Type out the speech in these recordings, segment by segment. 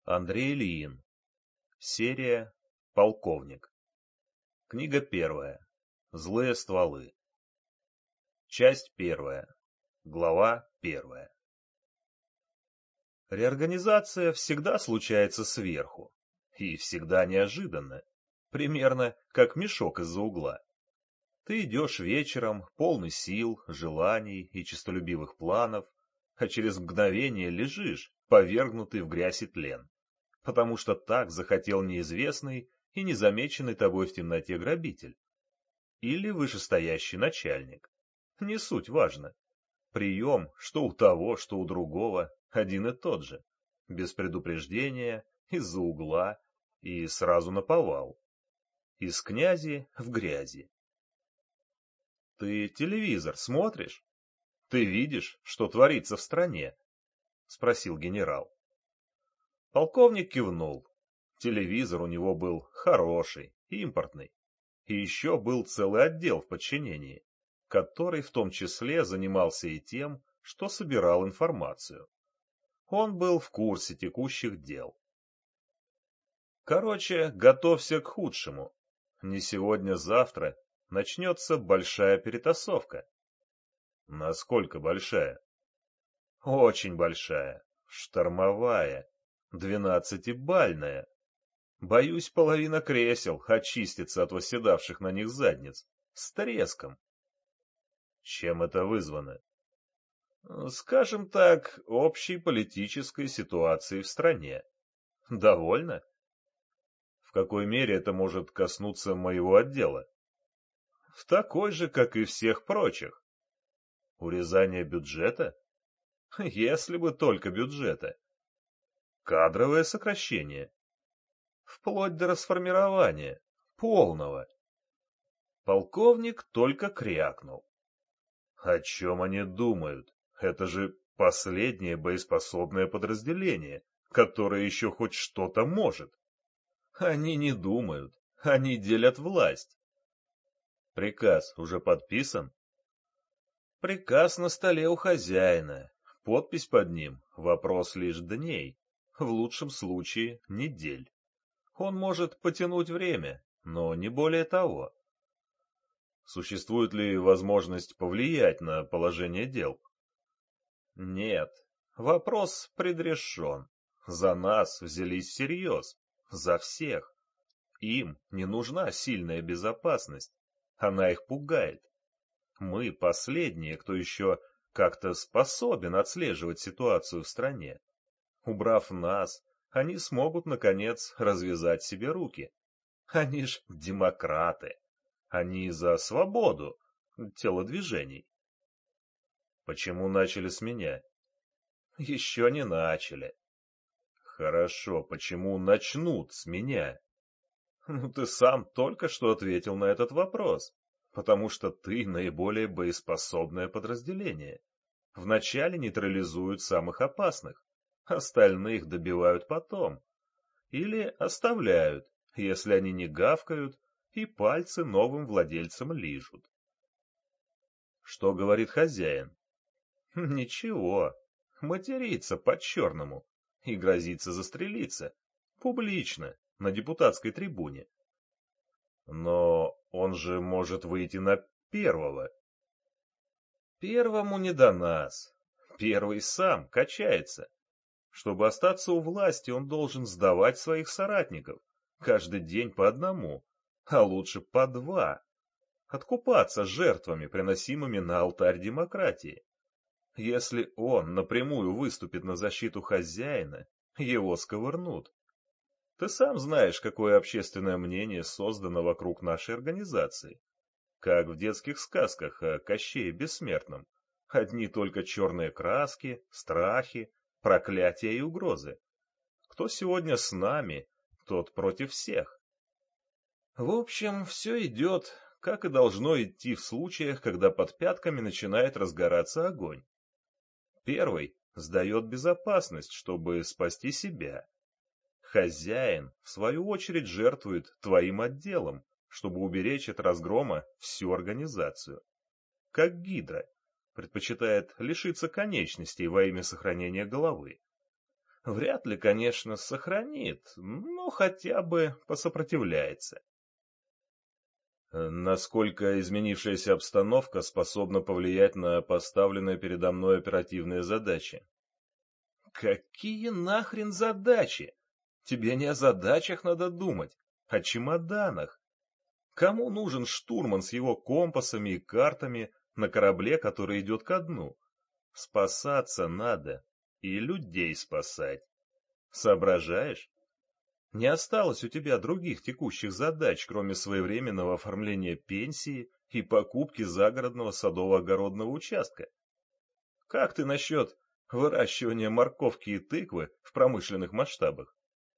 Андрей Ильин. Серия «Полковник». Книга первая. Злые стволы. Часть первая. Глава первая. Реорганизация всегда случается сверху. И всегда неожиданно. Примерно как мешок из-за угла. Ты идешь вечером, полный сил, желаний и честолюбивых планов, а через мгновение лежишь, повергнутый в грязь и тлен. Потому что так захотел неизвестный и незамеченный тобой в темноте грабитель. Или вышестоящий начальник. Не суть важно. Прием, что у того, что у другого, один и тот же. Без предупреждения, из-за угла и сразу наповал. Из князи в грязи. Ты телевизор смотришь? Ты видишь, что творится в стране? Спросил генерал. Полковник кивнул. Телевизор у него был хороший, импортный. И еще был целый отдел в подчинении, который в том числе занимался и тем, что собирал информацию. Он был в курсе текущих дел. Короче, готовься к худшему. Не сегодня-завтра начнется большая перетасовка. Насколько большая? Очень большая, штормовая, 12-бальная. Боюсь, половина кресел очистится от восседавших на них задниц. С треском. Чем это вызвано? Скажем так, общей политической ситуацией в стране. Довольно? В какой мере это может коснуться моего отдела? В такой же, как и всех прочих. Урезание бюджета? Если бы только бюджета. Кадровое сокращение. Вплоть до расформирования. Полного. Полковник только крякнул. О чем они думают? Это же последнее боеспособное подразделение, которое еще хоть что-то может. Они не думают, они делят власть. Приказ уже подписан? Приказ на столе у хозяина. Подпись под ним — вопрос лишь дней, в лучшем случае недель. Он может потянуть время, но не более того. Существует ли возможность повлиять на положение дел? Нет, вопрос предрешен. За нас взялись всерьез, за всех. Им не нужна сильная безопасность, она их пугает. Мы последние, кто еще как-то способен отслеживать ситуацию в стране. Убрав нас, они смогут, наконец, развязать себе руки. Они ж демократы. Они за свободу телодвижений. Почему начали с меня? Еще не начали. Хорошо, почему начнут с меня? Ну, ты сам только что ответил на этот вопрос. Потому что ты наиболее боеспособное подразделение. Вначале нейтрализуют самых опасных, остальных добивают потом. Или оставляют, если они не гавкают и пальцы новым владельцам лижут. Что говорит хозяин? Ничего, матерится по-черному и грозится застрелиться, публично, на депутатской трибуне. Но он же может выйти на первого. Первому не до нас. Первый сам качается. Чтобы остаться у власти, он должен сдавать своих соратников. Каждый день по одному, а лучше по два. Откупаться жертвами, приносимыми на алтарь демократии. Если он напрямую выступит на защиту хозяина, его сковырнут. Ты сам знаешь, какое общественное мнение создано вокруг нашей организации. Как в детских сказках о Кощее Бессмертном. Одни только черные краски, страхи, проклятия и угрозы. Кто сегодня с нами, тот против всех. В общем, все идет, как и должно идти в случаях, когда под пятками начинает разгораться огонь. Первый сдает безопасность, чтобы спасти себя. Хозяин, в свою очередь, жертвует твоим отделом, чтобы уберечь от разгрома всю организацию. Как гидра предпочитает лишиться конечностей во имя сохранения головы. Вряд ли, конечно, сохранит, но хотя бы посопротивляется. Насколько изменившаяся обстановка способна повлиять на поставленные передо мной оперативные задачи? Какие нахрен задачи? Тебе не о задачах надо думать, а о чемоданах. Кому нужен штурман с его компасами и картами на корабле, который идет ко дну? Спасаться надо и людей спасать. Соображаешь? Не осталось у тебя других текущих задач, кроме своевременного оформления пенсии и покупки загородного садово-огородного участка. Как ты насчет выращивания морковки и тыквы в промышленных масштабах?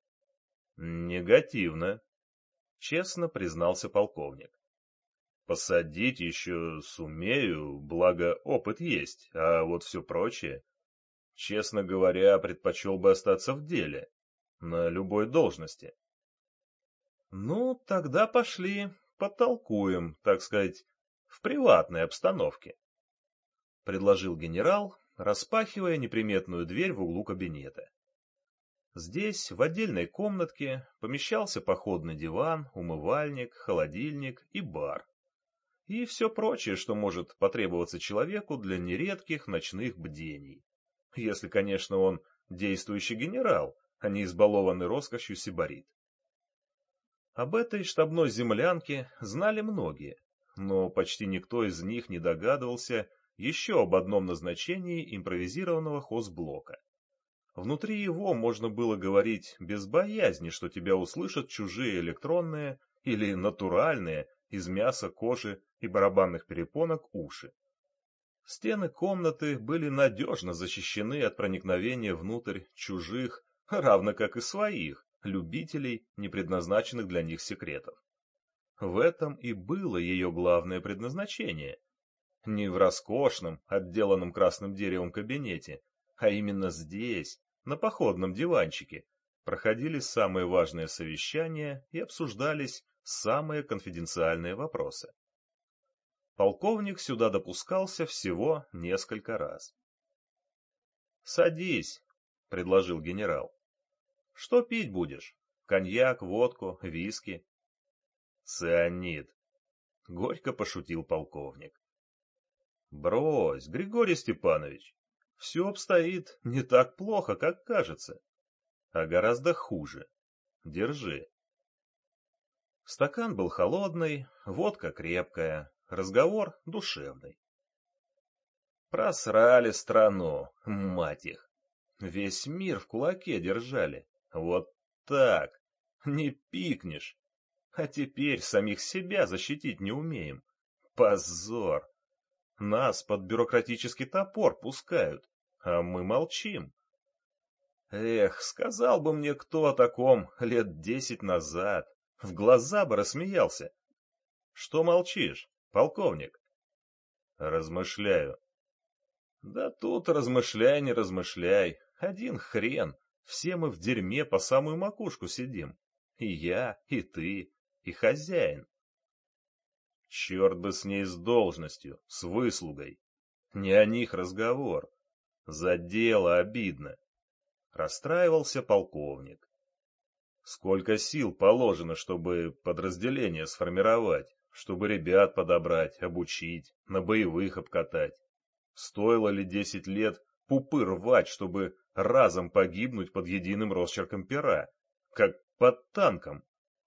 Негативно, честно признался полковник. Посадить еще сумею, благо опыт есть, а вот все прочее, честно говоря, предпочел бы остаться в деле, на любой должности. Ну, тогда пошли, потолкуем, так сказать, в приватной обстановке, предложил генерал, распахивая неприметную дверь в углу кабинета. Здесь, в отдельной комнатке, помещался походный диван, умывальник, холодильник и бар. И все прочее, что может потребоваться человеку для нередких ночных бдений. Если, конечно, он действующий генерал, а не избалованный роскошью сибарит. Об этой штабной землянке знали многие, но почти никто из них не догадывался еще об одном назначении импровизированного хозблока. Внутри его можно было говорить без боязни, что тебя услышат чужие электронные или натуральные из мяса, кожи и барабанных перепонок уши. Стены комнаты были надежно защищены от проникновения внутрь чужих, равно как и своих, любителей, не предназначенных для них секретов. В этом и было ее главное предназначение. Не в роскошном, отделанном красным деревом кабинете, а именно здесь, на походном диванчике, проходили самые важные совещания и обсуждались самые конфиденциальные вопросы. Полковник сюда допускался всего несколько раз. «Садись», — предложил генерал. «Что пить будешь? Коньяк, водку, виски?» «Цианид», — горько пошутил полковник. «Брось, Григорий Степанович, все обстоит не так плохо, как кажется, а гораздо хуже. Держи». Стакан был холодный, водка крепкая, разговор душевный. Просрали страну, мать их. Весь мир в кулаке держали. Вот так. Не пикнешь. А теперь самих себя защитить не умеем. Позор. Нас под бюрократический топор пускают, а мы молчим. Эх, сказал бы мне кто о таком лет 10 назад, в глаза бы рассмеялся. Что молчишь, полковник? Размышляю. Да тут размышляй, не размышляй, один хрен, все мы в дерьме по самую макушку сидим. И я, и ты, и хозяин. Черт бы с ней с должностью, с выслугой. Не о них разговор. За дело обидно. Расстраивался полковник. Сколько сил положено, чтобы подразделение сформировать, чтобы ребят подобрать, обучить, на боевых обкатать. Стоило ли 10 лет пупы рвать, чтобы разом погибнуть под единым росчерком пера, как под танком?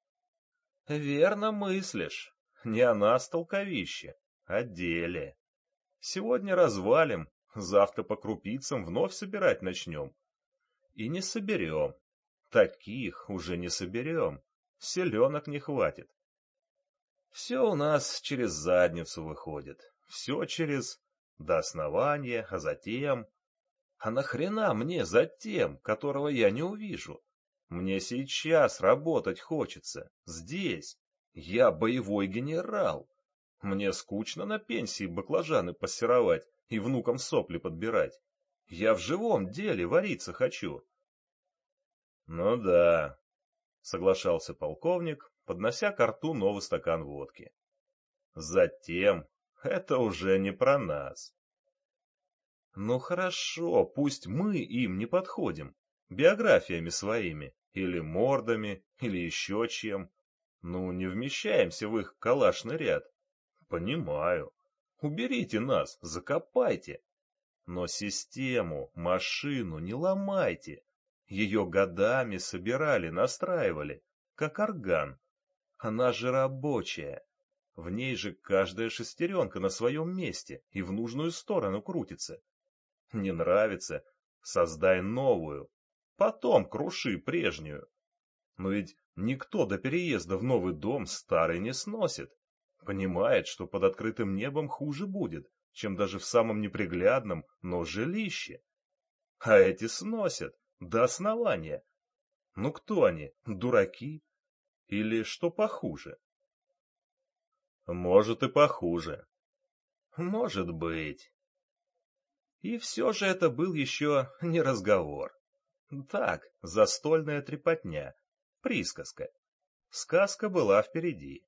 Верно мыслишь. Не о нас толковище, о деле. Сегодня развалим, завтра по крупицам вновь собирать начнем. И не соберем. Таких уже не соберем. Селенок не хватит. Все у нас через задницу выходит. Все через до основания, а затем... А нахрена мне затем, которого я не увижу? Мне сейчас работать хочется. Здесь. Я боевой генерал. Мне скучно на пенсии баклажаны пассеровать и внукам сопли подбирать. Я в живом деле вариться хочу. Ну да, соглашался полковник, поднося ко рту новый стакан водки. Затем это уже не про нас. Ну хорошо, пусть мы им не подходим. биографиями своими, или мордами, или еще чем. Ну, не вмещаемся в их калашный ряд. Понимаю. Уберите нас, закопайте. Но систему, машину не ломайте. Ее годами собирали, настраивали, как орган. Она же рабочая. В ней же каждая шестеренка на своем месте и в нужную сторону крутится. Не нравится? Создай новую. Потом круши прежнюю. Но ведь никто до переезда в новый дом старый не сносит. Понимает, что под открытым небом хуже будет, чем даже в самом неприглядном, но жилище. А эти сносят до основания. Ну кто они, дураки? Или что похуже? Может и похуже. Может быть. И все же это был еще не разговор. Так, застольная трепотня, присказка. Сказка была впереди.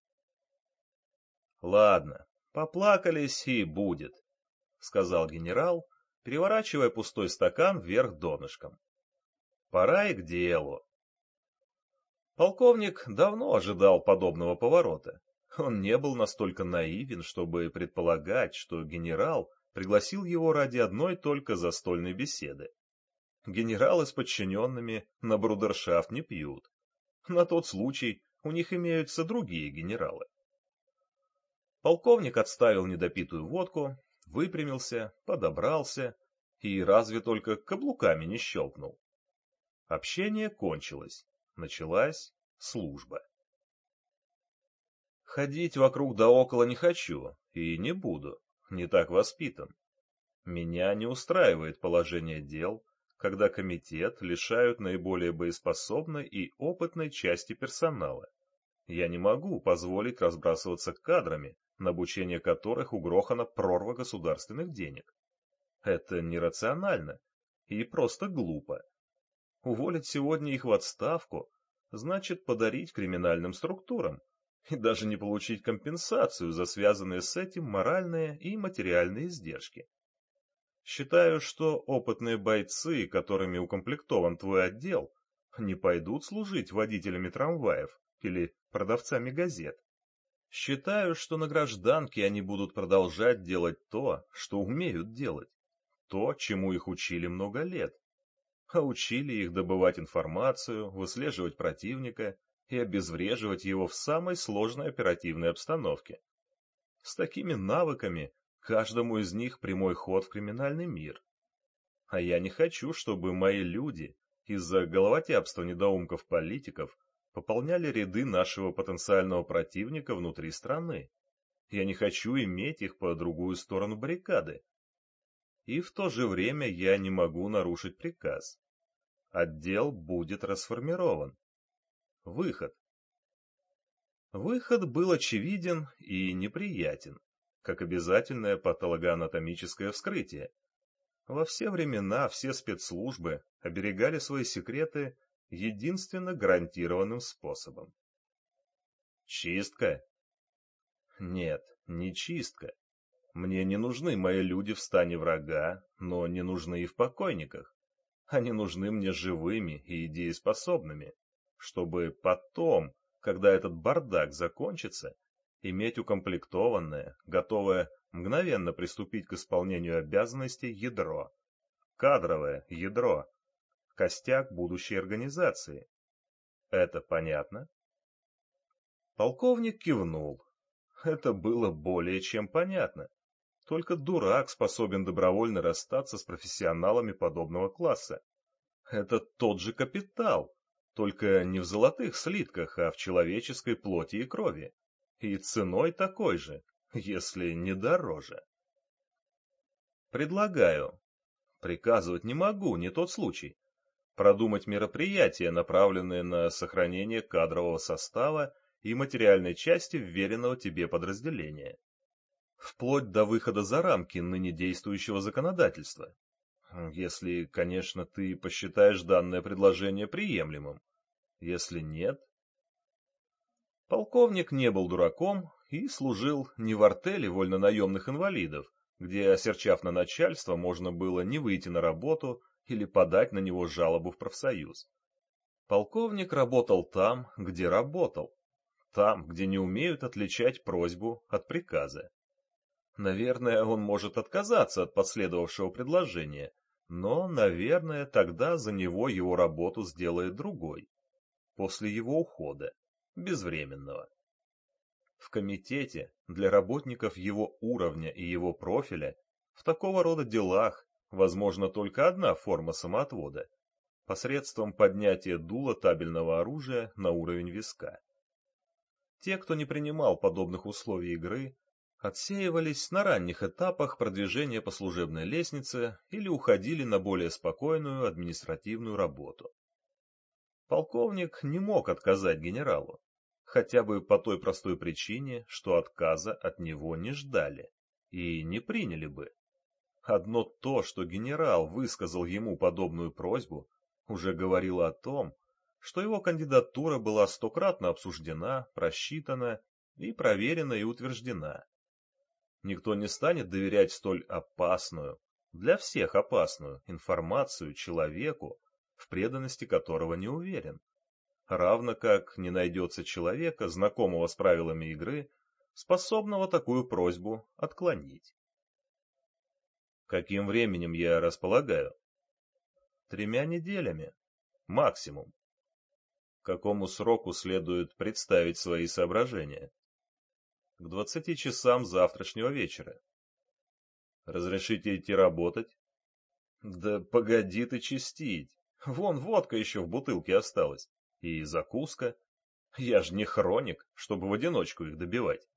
Ладно, поплакались и будет, сказал генерал, переворачивая пустой стакан вверх донышком. Пора и к делу. Полковник давно ожидал подобного поворота. Он не был настолько наивен, чтобы предполагать, что генерал пригласил его ради одной только застольной беседы. Генералы с подчиненными на брудершафт не пьют. На тот случай у них имеются другие генералы. Полковник отставил недопитую водку, выпрямился, подобрался и разве только каблуками не щелкнул. Общение кончилось, началась служба. Ходить вокруг да около не хочу и не буду, не так воспитан. Меня не устраивает положение дел, когда комитет лишают наиболее боеспособной и опытной части персонала. Я не могу позволить разбрасываться кадрами, на обучение которых угрохана прорва государственных денег. Это нерационально и просто глупо. Уволить сегодня их в отставку значит подарить криминальным структурам и даже не получить компенсацию за связанные с этим моральные и материальные издержки. Считаю, что опытные бойцы, которыми укомплектован твой отдел, не пойдут служить водителями трамваев или продавцами газет. Считаю, что на гражданке они будут продолжать делать то, что умеют делать, то, чему их учили много лет. А учили их добывать информацию, выслеживать противника и обезвреживать его в самой сложной оперативной обстановке. С такими навыками каждому из них прямой ход в криминальный мир. А я не хочу, чтобы мои люди из-за головотяпства недоумков-политиков пополняли ряды нашего потенциального противника внутри страны. Я не хочу иметь их по другую сторону баррикады. И в то же время я не могу нарушить приказ. Отдел будет расформирован. Выход. Выход был очевиден и неприятен, как обязательное патологоанатомическое вскрытие. Во все времена все спецслужбы оберегали свои секреты единственно гарантированным способом. Чистка? Нет, не чистка. Мне не нужны мои люди в стане врага, но не нужны и в покойниках. Они нужны мне живыми и дееспособными, чтобы потом, когда этот бардак закончится, иметь укомплектованное, готовое мгновенно приступить к исполнению обязанностей ядро, кадровое ядро, костяк будущей организации. Это понятно? Полковник кивнул. Это было более чем понятно. Только дурак способен добровольно расстаться с профессионалами подобного класса. Это тот же капитал, только не в золотых слитках, а в человеческой плоти и крови. И ценой такой же, если не дороже. Предлагаю. Приказывать не могу, не тот случай. Продумать мероприятия, направленные на сохранение кадрового состава и материальной части вверенного тебе подразделения. Вплоть до выхода за рамки ныне действующего законодательства. Если, конечно, ты посчитаешь данное предложение приемлемым. Если нет... Полковник не был дураком и служил не в артели вольнонаемных инвалидов, где, осерчав на начальство, можно было не выйти на работу или подать на него жалобу в профсоюз. Полковник работал там, где работал, там, где не умеют отличать просьбу от приказа. Наверное, он может отказаться от последовавшего предложения, но, наверное, тогда за него его работу сделает другой, после его ухода, безвременного. В комитете для работников его уровня и его профиля в такого рода делах возможна только одна форма самоотвода – посредством поднятия дула табельного оружия на уровень виска. Те, кто не принимал подобных условий игры, отсеивались на ранних этапах продвижения по служебной лестнице или уходили на более спокойную административную работу. Полковник не мог отказать генералу, хотя бы по той простой причине, что отказа от него не ждали и не приняли бы. Одно то, что генерал высказал ему подобную просьбу, уже говорило о том, что его кандидатура была стократно обсуждена, просчитана и проверена и утверждена. Никто не станет доверять столь опасную, для всех опасную, информацию человеку, в преданности которого не уверен. Равно как не найдется человека, знакомого с правилами игры, способного такую просьбу отклонить. Каким временем я располагаю? 3 неделями. Максимум. К какому сроку следует представить свои соображения? К 20 часам завтрашнего вечера. Разрешите идти работать? Да погоди ты чистить. Вон водка еще в бутылке осталась. И закуска. Я ж не хроник, чтобы в одиночку их добивать.